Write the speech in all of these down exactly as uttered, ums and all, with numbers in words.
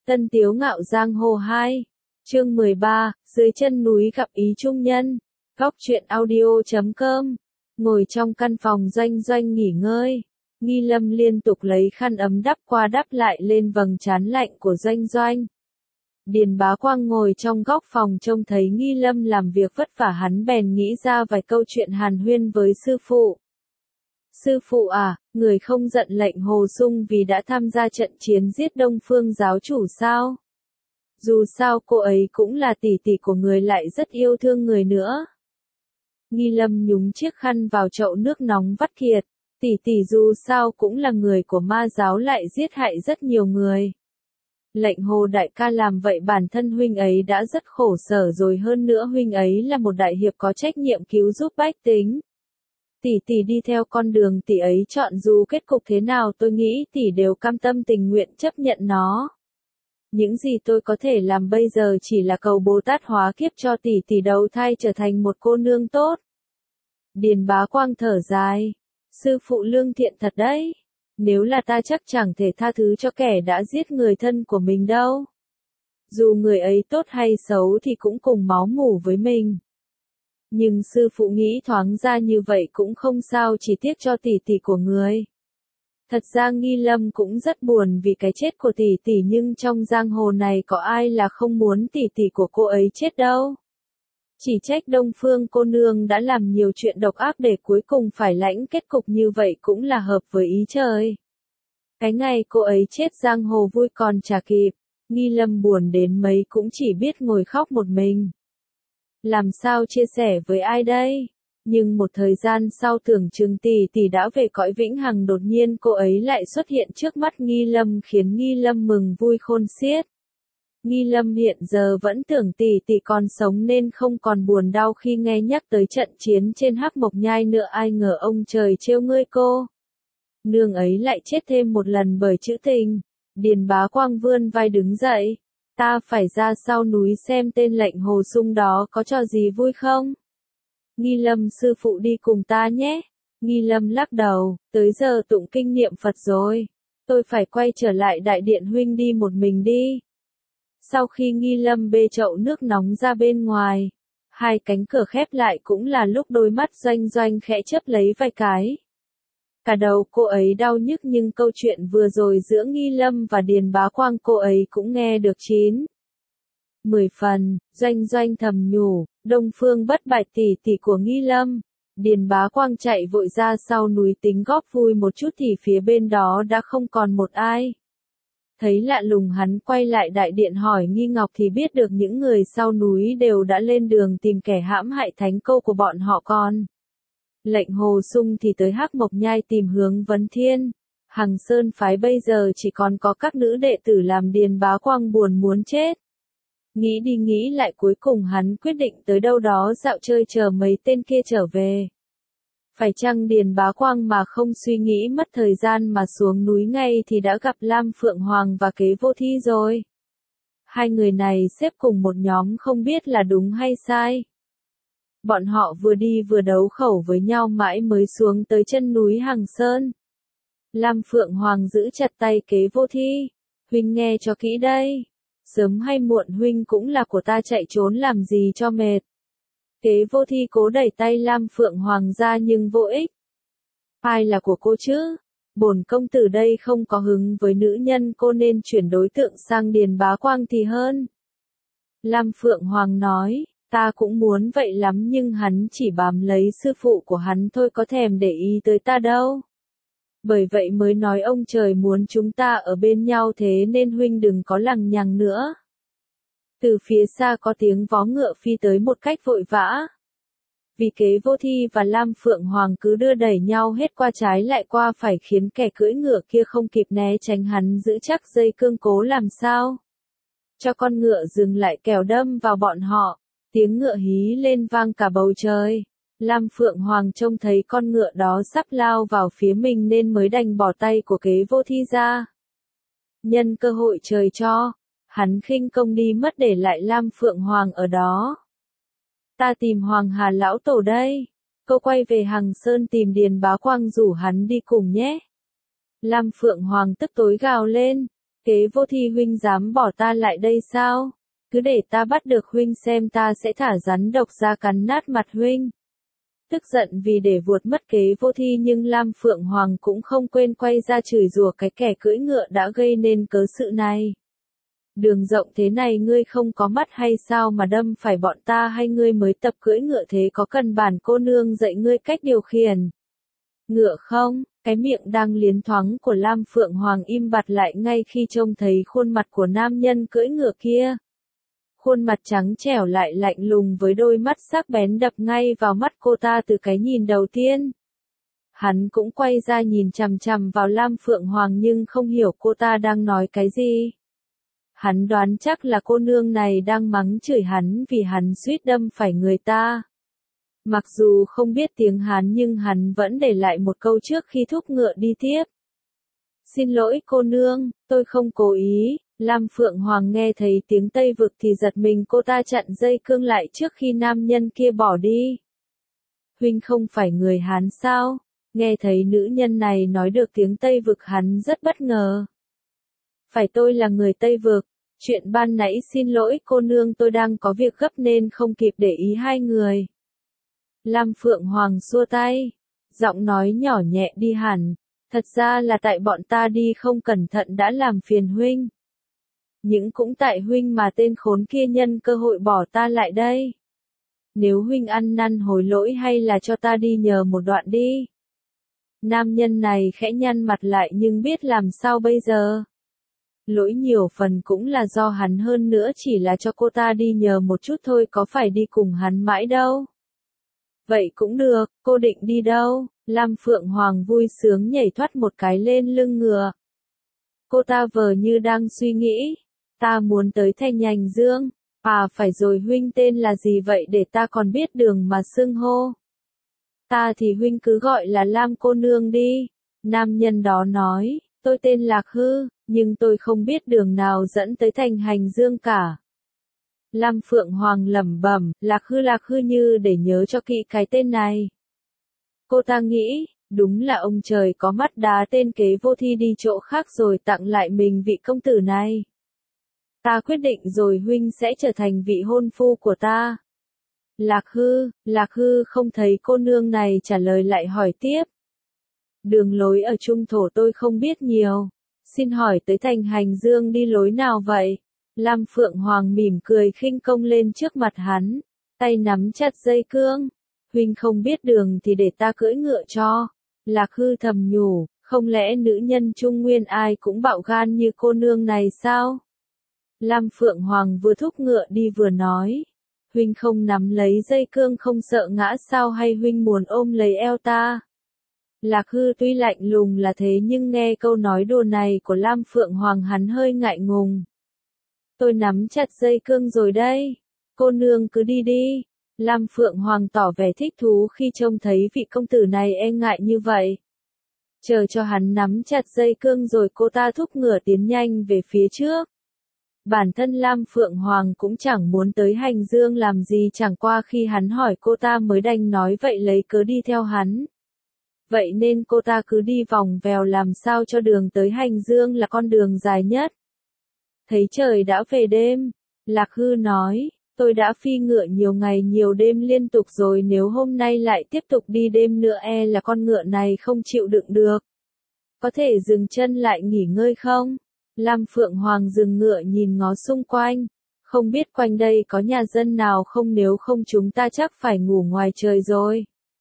Tân Tiếu Ngạo Giang Hồ hai, chương mười ba, dưới chân núi gặp ý trung nhân, góc truyện audio chấm com, ngồi trong căn phòng Doanh Doanh nghỉ ngơi, Nghi Lâm liên tục lấy khăn ấm đắp qua đắp lại lên vầng trán lạnh của Doanh Doanh. Điền Bá Quang ngồi trong góc phòng trông thấy Nghi Lâm làm việc vất vả, hắn bèn nghĩ ra vài câu chuyện hàn huyên với sư phụ. Sư phụ à, người không giận lệnh Hồ Sung vì đã tham gia trận chiến giết Đông Phương giáo chủ sao? Dù sao cô ấy cũng là tỷ tỷ của người, lại rất yêu thương người nữa. Nghi Lâm nhúng chiếc khăn vào chậu nước nóng vắt kiệt. Tỷ tỷ dù sao cũng là người của ma giáo, lại giết hại rất nhiều người. Lệnh Hồ đại ca làm vậy bản thân huynh ấy đã rất khổ sở rồi, hơn nữa huynh ấy là một đại hiệp có trách nhiệm cứu giúp bách tính. Tỷ tỷ đi theo con đường tỷ ấy chọn, dù kết cục thế nào tôi nghĩ tỷ đều cam tâm tình nguyện chấp nhận nó. Những gì tôi có thể làm bây giờ chỉ là cầu Bồ Tát hóa kiếp cho tỷ tỷ đầu thai trở thành một cô nương tốt. Điền Bá Quang thở dài. Sư phụ lương thiện thật đấy. Nếu là ta chắc chẳng thể tha thứ cho kẻ đã giết người thân của mình đâu. Dù người ấy tốt hay xấu thì cũng cùng máu mủ với mình. Nhưng sư phụ nghĩ thoáng ra như vậy cũng không sao, chỉ tiếc cho tỷ tỷ của người. Thật ra Nghi Lâm cũng rất buồn vì cái chết của tỷ tỷ, nhưng trong giang hồ này có ai là không muốn tỷ tỷ của cô ấy chết đâu. Chỉ trách Đông Phương cô nương đã làm nhiều chuyện độc ác để cuối cùng phải lãnh kết cục như vậy cũng là hợp với ý trời. Cái ngày cô ấy chết giang hồ vui còn chả kịp, Nghi Lâm buồn đến mấy cũng chỉ biết ngồi khóc một mình. Làm sao chia sẻ với ai đây? Nhưng một thời gian sau tưởng chừng tỷ tỷ đã về cõi vĩnh hằng, đột nhiên cô ấy lại xuất hiện trước mắt Nghi Lâm khiến Nghi Lâm mừng vui khôn xiết. Nghi Lâm hiện giờ vẫn tưởng tỷ tỷ còn sống nên không còn buồn đau khi nghe nhắc tới trận chiến trên Hắc Mộc Nhai nữa, ai ngờ ông trời trêu ngươi cô. Nương ấy lại chết thêm một lần bởi chữ tình. Điền Bá Quang vươn vai đứng dậy. Ta phải ra sau núi xem tên lệnh Hồ Sung đó có trò gì vui không? Nghi Lâm sư phụ đi cùng ta nhé. Nghi Lâm lắc đầu, tới giờ tụng kinh niệm Phật rồi. Tôi phải quay trở lại đại điện, huynh đi một mình đi. Sau khi Nghi Lâm bê chậu nước nóng ra bên ngoài, hai cánh cửa khép lại cũng là lúc đôi mắt Doanh Doanh khẽ chớp lấy vài cái. Cả đầu cô ấy đau nhức, nhưng câu chuyện vừa rồi giữa Nghi Lâm và Điền Bá Quang cô ấy cũng nghe được chín. Mười phần, Doanh Doanh thầm nhủ, Đông Phương bất bại tỷ tỷ của Nghi Lâm. Điền Bá Quang chạy vội ra sau núi tính góp vui một chút thì phía bên đó đã không còn một ai. Thấy lạ lùng hắn quay lại đại điện hỏi Nghi Ngọc thì biết được những người sau núi đều đã lên đường tìm kẻ hãm hại thánh cô của bọn họ con. Lệnh Hồ Sung thì tới Hắc Mộc Nhai tìm Hướng Vấn Thiên. Hằng Sơn phái bây giờ chỉ còn có các nữ đệ tử làm Điền Bá Quang buồn muốn chết. Nghĩ đi nghĩ lại cuối cùng hắn quyết định tới đâu đó dạo chơi chờ mấy tên kia trở về. Phải chăng Điền Bá Quang mà không suy nghĩ mất thời gian mà xuống núi ngay thì đã gặp Lam Phượng Hoàng và Kế Vô Thi rồi. Hai người này xếp cùng một nhóm không biết là đúng hay sai. Bọn họ vừa đi vừa đấu khẩu với nhau mãi mới xuống tới chân núi Hằng Sơn. Lam Phượng Hoàng giữ chặt tay Kế Vô Thi. Huynh nghe cho kỹ đây. Sớm hay muộn huynh cũng là của ta, chạy trốn làm gì cho mệt. Kế Vô Thi cố đẩy tay Lam Phượng Hoàng ra nhưng vô ích. Ai là của cô chứ? Bổn công tử đây không có hứng với nữ nhân, cô nên chuyển đối tượng sang Điền Bá Quang thì hơn. Lam Phượng Hoàng nói, ta cũng muốn vậy lắm nhưng hắn chỉ bám lấy sư phụ của hắn thôi, có thèm để ý tới ta đâu. Bởi vậy mới nói ông trời muốn chúng ta ở bên nhau, thế nên huynh đừng có lằng nhằng nữa. Từ phía xa có tiếng vó ngựa phi tới một cách vội vã. Vì Kế Vô Thi và Lam Phượng Hoàng cứ đưa đẩy nhau hết qua trái lại qua phải khiến kẻ cưỡi ngựa kia không kịp né tránh, hắn giữ chắc dây cương cố làm sao cho con ngựa dừng lại kẻo đâm vào bọn họ. Tiếng ngựa hí lên vang cả bầu trời. Lam Phượng Hoàng trông thấy con ngựa đó sắp lao vào phía mình nên mới đành bỏ tay của Kế Vô Thi ra. Nhân cơ hội trời cho, hắn khinh công đi mất để lại Lam Phượng Hoàng ở đó. Ta tìm Hoàng Hà lão tổ đây. Cô quay về Hằng Sơn tìm Điền Bá Quang rủ hắn đi cùng nhé. Lam Phượng Hoàng tức tối gào lên. Kế vô thi huynh dám bỏ ta lại đây sao? Cứ để ta bắt được huynh xem ta sẽ thả rắn độc ra cắn nát mặt huynh. Tức giận vì để vuột mất kế vô thi nhưng Lam Phượng Hoàng cũng không quên quay ra chửi rủa cái kẻ cưỡi ngựa đã gây nên cớ sự này. Đường rộng thế này ngươi không có mắt hay sao mà đâm phải bọn ta, hay ngươi mới tập cưỡi ngựa thế có cần bản cô nương dạy ngươi cách điều khiển ngựa không? Cái miệng đang liến thoáng của Lam Phượng Hoàng im bặt lại ngay khi trông thấy khuôn mặt của nam nhân cưỡi ngựa kia. Khuôn mặt trắng trẻo lại lạnh lùng với đôi mắt sắc bén đập ngay vào mắt cô ta từ cái nhìn đầu tiên. Hắn cũng quay ra nhìn chằm chằm vào Lam Phượng Hoàng nhưng không hiểu cô ta đang nói cái gì. Hắn đoán chắc là cô nương này đang mắng chửi hắn vì hắn suýt đâm phải người ta. Mặc dù không biết tiếng Hán nhưng hắn vẫn để lại một câu trước khi thúc ngựa đi tiếp. Xin lỗi cô nương, tôi không cố ý. Lam Phượng Hoàng nghe thấy tiếng Tây Vực thì giật mình, cô ta chặn dây cương lại trước khi nam nhân kia bỏ đi. Huynh không phải người Hán sao? Nghe thấy nữ nhân này nói được tiếng Tây Vực hắn rất bất ngờ. Phải, tôi là người Tây Vực. Chuyện ban nãy xin lỗi cô nương, tôi đang có việc gấp nên không kịp để ý hai người. Lam Phượng Hoàng xua tay, giọng nói nhỏ nhẹ đi hẳn. Thật ra là tại bọn ta đi không cẩn thận đã làm phiền huynh. Nhưng cũng tại huynh mà tên khốn kia nhân cơ hội bỏ ta lại đây. Nếu huynh ăn năn hối lỗi hay là cho ta đi nhờ một đoạn đi. Nam nhân này khẽ nhăn mặt lại nhưng biết làm sao bây giờ. Lỗi nhiều phần cũng là do hắn, hơn nữa chỉ là cho cô ta đi nhờ một chút thôi, có phải đi cùng hắn mãi đâu. Vậy cũng được, cô định đi đâu? Lam Phượng Hoàng vui sướng nhảy thoát một cái lên lưng ngựa. Cô ta vờ như đang suy nghĩ. Ta muốn tới Thanh Hành Dương. À phải rồi, huynh tên là gì vậy để ta còn biết đường mà xưng hô. Ta thì huynh cứ gọi là Lam cô nương đi. Nam nhân đó nói, tôi tên Lạc Hư, nhưng tôi không biết đường nào dẫn tới Thanh Hành Dương cả. Lam Phượng Hoàng lẩm bẩm, Lạc Hư Lạc Hư như để nhớ cho kỹ cái tên này. Cô ta nghĩ, đúng là ông trời có mắt đá tên kế vô thi đi chỗ khác rồi tặng lại mình vị công tử này. Ta quyết định rồi, huynh sẽ trở thành vị hôn phu của ta. Lạc Hư, Lạc Hư không thấy cô nương này trả lời lại hỏi tiếp. Đường lối ở Trung Thổ tôi không biết nhiều. Xin hỏi tới Thanh Hành Dương đi lối nào vậy? Lam Phượng Hoàng mỉm cười khinh công lên trước mặt hắn, tay nắm chặt dây cương. Huynh không biết đường thì để ta cưỡi ngựa cho. Lạc Hư thầm nhủ, không lẽ nữ nhân Trung Nguyên ai cũng bạo gan như cô nương này sao? Lam Phượng Hoàng vừa thúc ngựa đi vừa nói, huynh không nắm lấy dây cương không sợ ngã sao, hay huynh muốn ôm lấy eo ta? Lạc Hư tuy lạnh lùng là thế nhưng nghe câu nói đùa này của Lam Phượng Hoàng hắn hơi ngại ngùng. Tôi nắm chặt dây cương rồi đây. Cô nương cứ đi đi. Lam Phượng Hoàng tỏ vẻ thích thú khi trông thấy vị công tử này e ngại như vậy. Chờ cho hắn nắm chặt dây cương rồi cô ta thúc ngựa tiến nhanh về phía trước. Bản thân Lam Phượng Hoàng cũng chẳng muốn tới Hành Dương làm gì, chẳng qua khi hắn hỏi cô ta mới đành nói vậy lấy cớ đi theo hắn. Vậy nên cô ta cứ đi vòng vèo làm sao cho đường tới Hành Dương là con đường dài nhất. Thấy trời đã về đêm, Lạc Hư nói, tôi đã phi ngựa nhiều ngày nhiều đêm liên tục rồi, nếu hôm nay lại tiếp tục đi đêm nữa e là con ngựa này không chịu đựng được. Có thể dừng chân lại nghỉ ngơi không? Lam Phượng Hoàng dừng ngựa nhìn ngó xung quanh, không biết quanh đây có nhà dân nào không, nếu không chúng ta chắc phải ngủ ngoài trời rồi.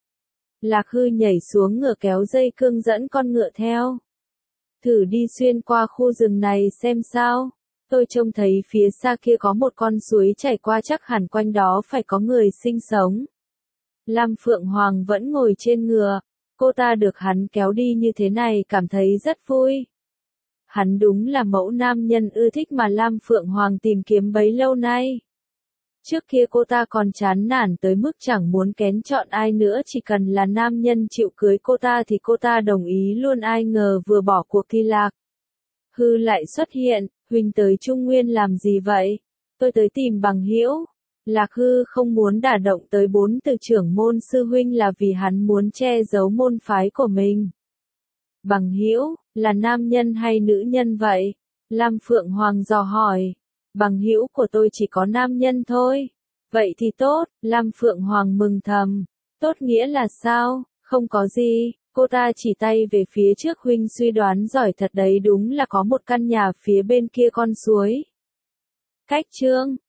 Lạc Hư nhảy xuống ngựa kéo dây cương dẫn con ngựa theo. Thử đi xuyên qua khu rừng này xem sao. Tôi trông thấy phía xa kia có một con suối chảy qua, chắc hẳn quanh đó phải có người sinh sống. Lam Phượng Hoàng vẫn ngồi trên ngựa, cô ta được hắn kéo đi như thế này cảm thấy rất vui. Hắn đúng là mẫu nam nhân ưa thích mà Lam Phượng Hoàng tìm kiếm bấy lâu nay. Trước kia cô ta còn chán nản tới mức chẳng muốn kén chọn ai nữa, chỉ cần là nam nhân chịu cưới cô ta thì cô ta đồng ý luôn, ai ngờ vừa bỏ cuộc thì Lạc Hư lại xuất hiện. Huynh tới Trung Nguyên làm gì vậy? Tôi tới tìm bằng hữu. Lạc Hư không muốn đả động tới bốn từ trưởng môn sư huynh là vì hắn muốn che giấu môn phái của mình. Bằng hữu, là nam nhân hay nữ nhân vậy? Lam Phượng Hoàng dò hỏi. Bằng hữu của tôi chỉ có nam nhân thôi. Vậy thì tốt, Lam Phượng Hoàng mừng thầm. Tốt nghĩa là sao? Không có gì, cô ta chỉ tay về phía trước. Huynh suy đoán giỏi thật đấy, đúng là có một căn nhà phía bên kia con suối. Cách chương